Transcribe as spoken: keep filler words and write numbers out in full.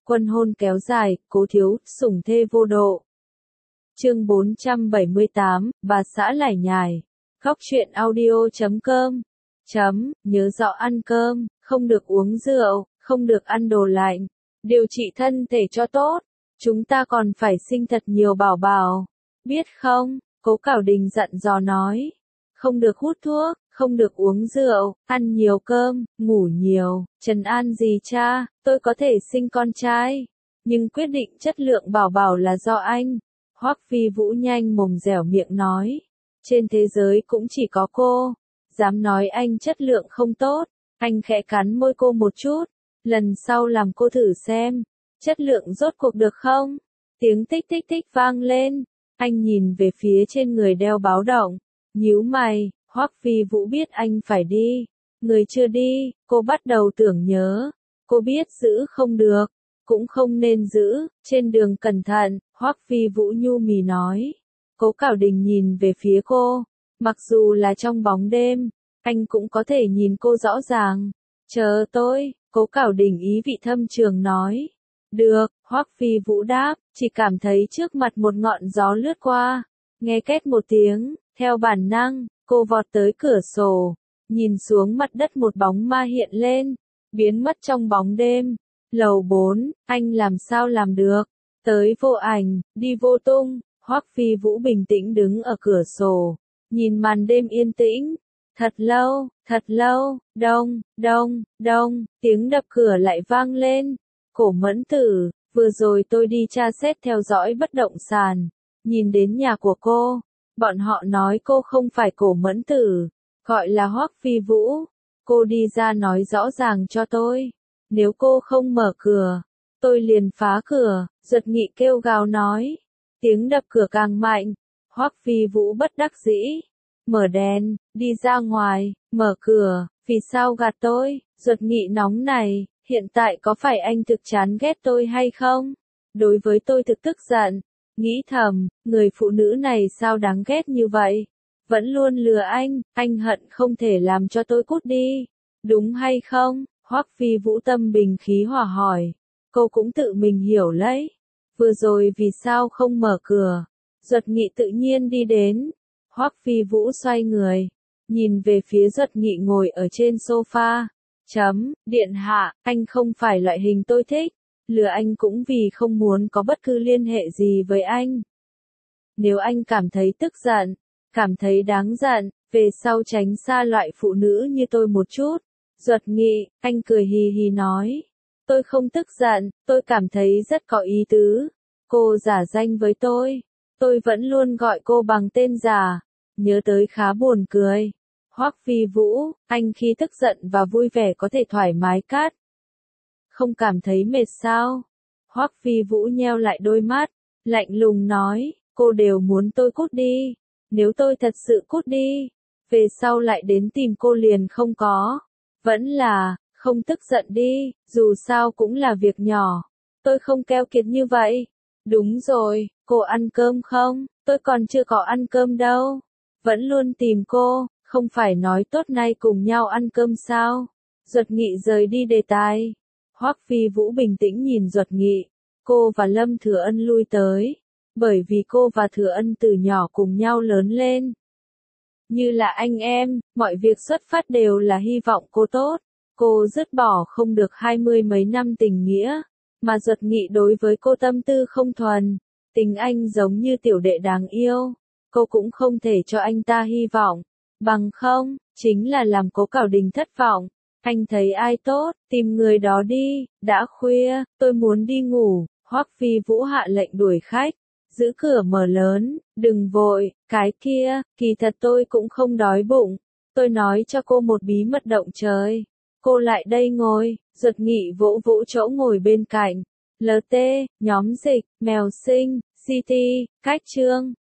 Quân hôn kéo dài, cố thiếu, sủng thê vô độ. Chương bốn trăm bảy mươi tám, bà xã lải nhải. Góc truyện audio chấm com. Chấm, nhớ rõ ăn cơm, không được uống rượu, không được ăn đồ lạnh. Điều trị thân thể cho tốt. Chúng ta còn phải sinh thật nhiều bảo bảo. Biết không? Cố Cảo Đình dặn dò nói. Không được hút thuốc, không được uống rượu, ăn nhiều cơm, ngủ nhiều. Trần an gì cha, tôi có thể sinh con trai. Nhưng quyết định chất lượng bảo bảo là do anh. Hoắc Phi Vũ nhanh mồm dẻo miệng nói. Trên thế giới cũng chỉ có cô. Dám nói anh chất lượng không tốt. Anh khẽ cắn môi cô một chút. Lần sau làm cô thử xem. Chất lượng rốt cuộc được không? Tiếng tích tích tích vang lên. Anh nhìn về phía trên người đeo báo động. Nhíu mày, Hoắc Phi Vũ biết anh phải đi. Người chưa đi, cô bắt đầu tưởng nhớ. Cô biết giữ không được, cũng không nên giữ. Trên đường cẩn thận, Hoắc Phi Vũ nhu mì nói. Cố Cảo Đình nhìn về phía cô. Mặc dù là trong bóng đêm, anh cũng có thể nhìn cô rõ ràng. Chờ tôi, Cố Cảo Đình ý vị thâm trường nói. Được, Hoắc Phi Vũ đáp, chỉ cảm thấy trước mặt một ngọn gió lướt qua. Nghe két một tiếng, theo bản năng, cô vọt tới cửa sổ. Nhìn xuống mặt đất một bóng ma hiện lên, biến mất trong bóng đêm. Lầu bốn, anh làm sao làm được? Tới vô ảnh, đi vô tung. Hoắc Phi Vũ bình tĩnh đứng ở cửa sổ, nhìn màn đêm yên tĩnh. Thật lâu, thật lâu, đông, đông, đông, tiếng đập cửa lại vang lên. Cổ Mẫn Tử, vừa rồi tôi đi tra xét theo dõi bất động sản, nhìn đến nhà của cô, bọn họ nói cô không phải Cổ Mẫn Tử, gọi là Hoắc Phi Vũ. Cô đi ra nói rõ ràng cho tôi, nếu cô không mở cửa, tôi liền phá cửa. Duật Nghị kêu gào nói. Tiếng đập cửa càng mạnh, Hoắc Phi Vũ bất đắc dĩ. Mở đèn, đi ra ngoài, mở cửa, vì sao gạt tôi? Duật Nghị nóng này, hiện tại có phải anh thực chán ghét tôi hay không? Đối với tôi thực tức giận, nghĩ thầm, người phụ nữ này sao đáng ghét như vậy? Vẫn luôn lừa anh, anh hận không thể làm cho tôi cút đi. Đúng hay không? Hoắc Phi Vũ tâm bình khí hòa hỏi. Cô cũng tự mình hiểu lấy. Vừa rồi vì sao không mở cửa? Duật Nghị tự nhiên đi đến. Hoắc Phi Vũ xoay người, nhìn về phía Duật Nghị ngồi ở trên sofa. Chấm, điện hạ, anh không phải loại hình tôi thích. Lừa anh cũng vì không muốn có bất cứ liên hệ gì với anh. Nếu anh cảm thấy tức giận, cảm thấy đáng giận, về sau tránh xa loại phụ nữ như tôi một chút. Duật Nghị, anh cười hì hì nói. Tôi không tức giận, tôi cảm thấy rất có ý tứ. Cô giả danh với tôi. Tôi vẫn luôn gọi cô bằng tên giả. Nhớ tới khá buồn cười. Hoắc Phi Vũ, anh khi tức giận và vui vẻ có thể thoải mái cắt. Không cảm thấy mệt sao? Hoắc Phi Vũ nheo lại đôi mắt, lạnh lùng nói, cô đều muốn tôi cút đi. Nếu tôi thật sự cút đi, về sau lại đến tìm cô liền không có. Vẫn là, không tức giận đi, dù sao cũng là việc nhỏ. Tôi không keo kiệt như vậy. Đúng rồi, cô ăn cơm không? Tôi còn chưa có ăn cơm đâu. Vẫn luôn tìm cô, không phải nói tốt nay cùng nhau ăn cơm sao? Duật Nghị rời đi đề tài. Hoắc Phi Vũ bình tĩnh nhìn Duật Nghị. Cô và Lâm Thừa Ân lui tới. Bởi vì cô và Thừa Ân từ nhỏ cùng nhau lớn lên. Như là anh em, mọi việc xuất phát đều là hy vọng cô tốt. Cô dứt bỏ không được hai mươi mấy năm tình nghĩa. Mà Duật Nghị đối với cô tâm tư không thuần. Tình anh giống như tiểu đệ đáng yêu. Cô cũng không thể cho anh ta hy vọng. Bằng không, chính là làm Cố Cảo Đình thất vọng. Anh thấy ai tốt, tìm người đó đi. Đã khuya, tôi muốn đi ngủ. Hoắc Phi Vũ hạ lệnh đuổi khách. Giữ cửa mở lớn, đừng vội, cái kia, kỳ thật tôi cũng không đói bụng. Tôi nói cho cô một bí mật động trời. Cô lại đây ngồi. Duật Nghị vỗ vỗ chỗ ngồi bên cạnh. lờ tê, nhóm dịch, mèo sinh, City, cách chương.